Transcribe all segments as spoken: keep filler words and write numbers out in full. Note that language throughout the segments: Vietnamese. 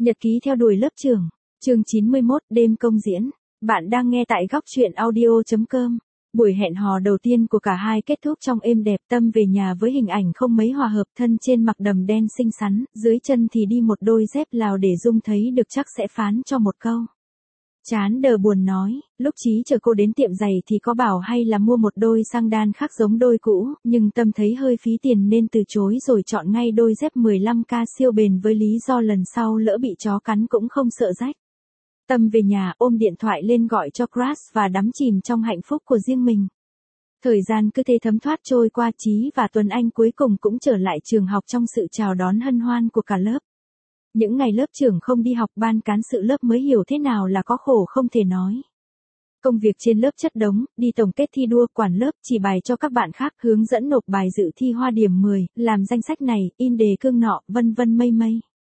Nhật ký theo đuổi lớp trưởng, chương chín mươi mốt, đêm công diễn. Bạn đang nghe tại góc truyện audio chấm com. Buổi hẹn hò đầu tiên của cả hai kết thúc trong êm đẹp. Tâm về nhà với hình ảnh không mấy hòa hợp, thân trên mặc đầm đen xinh xắn, dưới chân thì đi một đôi dép Lào để Dung thấy được chắc sẽ phán cho một câu. Chán đờ buồn nói, lúc Chí chờ cô đến tiệm giày thì có bảo hay là mua một đôi sang đan khác giống đôi cũ, nhưng Tâm thấy hơi phí tiền nên từ chối rồi chọn ngay đôi dép mười lăm K siêu bền với lý do lần sau lỡ bị chó cắn cũng không sợ rách. Tâm về nhà ôm điện thoại lên gọi cho Crush và đắm chìm trong hạnh phúc của riêng mình. Thời gian cứ thế thấm thoát trôi qua, Chí và Tuấn Anh cuối cùng cũng trở lại trường học trong sự chào đón hân hoan của cả lớp. Những ngày lớp trưởng không đi học, ban cán sự lớp mới hiểu thế nào là có khổ không thể nói. Công việc trên lớp chất đống, đi tổng kết thi đua, quản lớp chỉ bài cho các bạn khác, hướng dẫn nộp bài dự thi hoa điểm mười, làm danh sách này, in đề cương nọ, vân vân mây mây.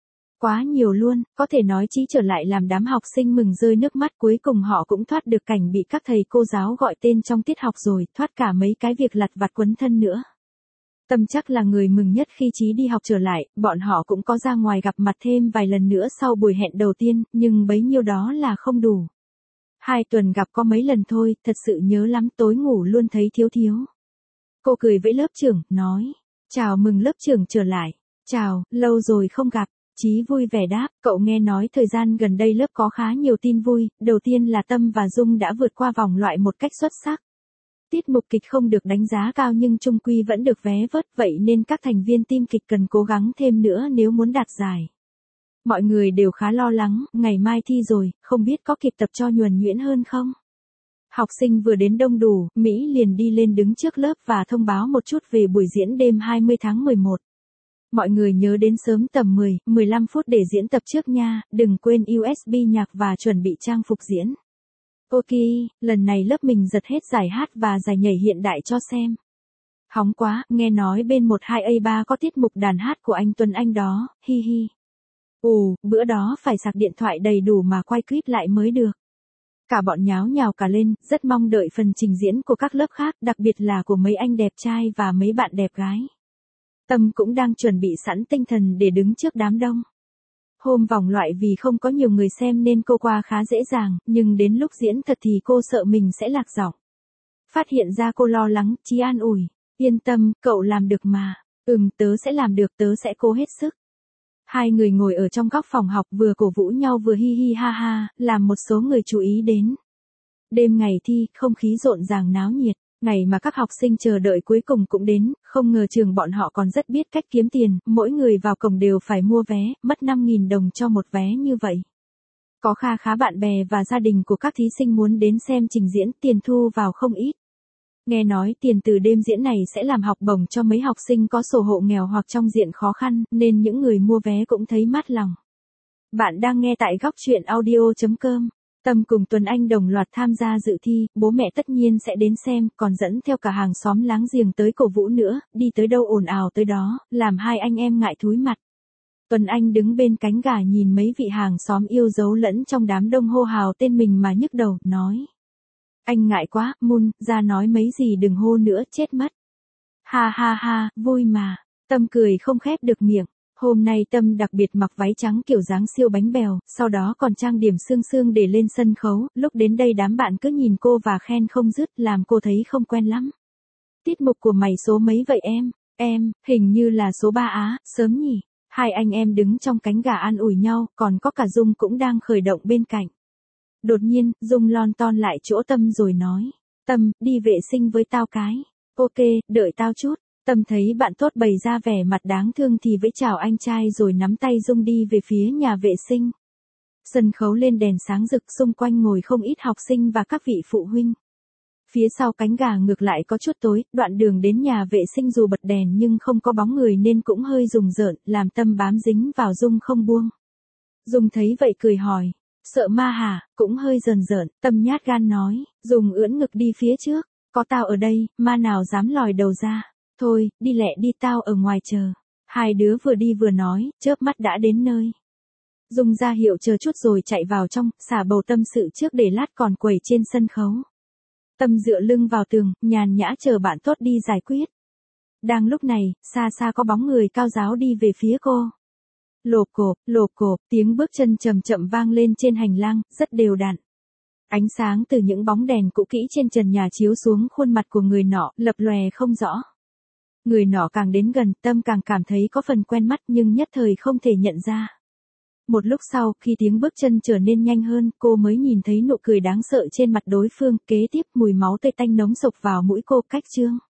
Quá nhiều luôn, có thể nói Chí trở lại làm đám học sinh mừng rơi nước mắt, cuối cùng họ cũng thoát được cảnh bị các thầy cô giáo gọi tên trong tiết học rồi, thoát cả mấy cái việc lặt vặt quấn thân nữa. Tâm chắc là người mừng nhất khi Chí đi học trở lại, bọn họ cũng có ra ngoài gặp mặt thêm vài lần nữa sau buổi hẹn đầu tiên, nhưng bấy nhiêu đó là không đủ. Hai tuần gặp có mấy lần thôi, thật sự nhớ lắm, tối ngủ luôn thấy thiếu thiếu. Cô cười với lớp trưởng, nói, chào mừng lớp trưởng trở lại. Chào, lâu rồi không gặp. Chí vui vẻ đáp, cậu nghe nói thời gian gần đây lớp có khá nhiều tin vui, đầu tiên là Tâm và Dung đã vượt qua vòng loại một cách xuất sắc. Tiết mục kịch không được đánh giá cao nhưng chung quy vẫn được vé vớt, vậy nên các thành viên team kịch cần cố gắng thêm nữa nếu muốn đạt giải. Mọi người đều khá lo lắng, ngày mai thi rồi, không biết có kịp tập cho nhuần nhuyễn hơn không? Học sinh vừa đến đông đủ, Mỹ liền đi lên đứng trước lớp và thông báo một chút về buổi diễn đêm hai mươi tháng mười một. Mọi người nhớ đến sớm tầm mười, mười lăm phút để diễn tập trước nha, đừng quên u ét bê nhạc và chuẩn bị trang phục diễn. Ok, lần này lớp mình giật hết giải hát và giải nhảy hiện đại cho xem. Hóng quá, nghe nói bên một hai A ba có tiết mục đàn hát của anh Tuấn Anh đó, hi hi. Ồ, bữa đó phải sạc điện thoại đầy đủ mà quay clip lại mới được. Cả bọn nháo nhào cả lên, rất mong đợi phần trình diễn của các lớp khác, đặc biệt là của mấy anh đẹp trai và mấy bạn đẹp gái. Tâm cũng đang chuẩn bị sẵn tinh thần để đứng trước đám đông. Hôm vòng loại vì không có nhiều người xem nên cô qua khá dễ dàng, nhưng đến lúc diễn thật thì cô sợ mình sẽ lạc giọng. Phát hiện ra cô lo lắng, Chí an ủi, yên tâm, cậu làm được mà. Ừm, tớ sẽ làm được, tớ sẽ cố hết sức. Hai người ngồi ở trong góc phòng học vừa cổ vũ nhau vừa hi hi ha ha, làm một số người chú ý đến. Đêm ngày thi, không khí rộn ràng náo nhiệt. Ngày mà các học sinh chờ đợi cuối cùng cũng đến, không ngờ trường bọn họ còn rất biết cách kiếm tiền, mỗi người vào cổng đều phải mua vé, mất năm nghìn đồng cho một vé như vậy. Có kha khá bạn bè và gia đình của các thí sinh muốn đến xem trình diễn, tiền thu vào không ít. Nghe nói tiền từ đêm diễn này sẽ làm học bổng cho mấy học sinh có sổ hộ nghèo hoặc trong diện khó khăn, nên những người mua vé cũng thấy mát lòng. Bạn đang nghe tại góc truyện audio chấm com. Tâm cùng Tuấn Anh đồng loạt tham gia dự thi, bố mẹ tất nhiên sẽ đến xem, còn dẫn theo cả hàng xóm láng giềng tới cổ vũ nữa, đi tới đâu ồn ào tới đó, làm hai anh em ngại thúi mặt. Tuấn Anh đứng bên cánh gà nhìn mấy vị hàng xóm yêu dấu lẫn trong đám đông hô hào tên mình mà nhức đầu, nói. Anh ngại quá, Mun, ra nói mấy gì đừng hô nữa, chết mất. Ha ha ha, vui mà. Tâm cười không khép được miệng. Hôm nay Tâm đặc biệt mặc váy trắng kiểu dáng siêu bánh bèo, sau đó còn trang điểm sương sương để lên sân khấu, lúc đến đây đám bạn cứ nhìn cô và khen không dứt, làm cô thấy không quen lắm. Tiết mục của mày số mấy vậy em? Em, hình như là số ba á, sớm nhỉ? Hai anh em đứng trong cánh gà an ủi nhau, còn có cả Dung cũng đang khởi động bên cạnh. Đột nhiên, Dung lon ton lại chỗ Tâm rồi nói, Tâm, đi vệ sinh với tao cái. Ok, đợi tao chút. Tâm thấy bạn tốt bày ra vẻ mặt đáng thương thì vẫy chào anh trai rồi nắm tay Dung đi về phía nhà vệ sinh. Sân khấu lên đèn sáng rực, xung quanh ngồi không ít học sinh và các vị phụ huynh. Phía sau cánh gà ngược lại có chút tối, đoạn đường đến nhà vệ sinh dù bật đèn nhưng không có bóng người nên cũng hơi rùng rợn, làm Tâm bám dính vào Dung không buông. Dung thấy vậy cười hỏi, sợ ma hả, cũng hơi rờn rợn, Tâm nhát gan nói, Dung ưỡn ngực đi phía trước, có tao ở đây, ma nào dám lòi đầu ra. Thôi, đi lẹ đi, tao ở ngoài chờ. Hai đứa vừa đi vừa nói, chớp mắt đã đến nơi. Dung ra hiệu chờ chút rồi chạy vào trong, xả bầu tâm sự trước để lát còn quẩy trên sân khấu. Tâm dựa lưng vào tường, nhàn nhã chờ bạn tốt đi giải quyết. Đang lúc này, xa xa có bóng người cao ráo đi về phía cô. Lộp cộp, lộp cộp, tiếng bước chân chậm chậm vang lên trên hành lang, rất đều đặn. Ánh sáng từ những bóng đèn cũ kỹ trên trần nhà chiếu xuống khuôn mặt của người nọ, lập lòe không rõ. Người nọ càng đến gần, Tâm càng cảm thấy có phần quen mắt nhưng nhất thời không thể nhận ra. Một lúc sau, khi tiếng bước chân trở nên nhanh hơn, cô mới nhìn thấy nụ cười đáng sợ trên mặt đối phương, kế tiếp mùi máu tươi tanh nóng sộc vào mũi cô. Cách chương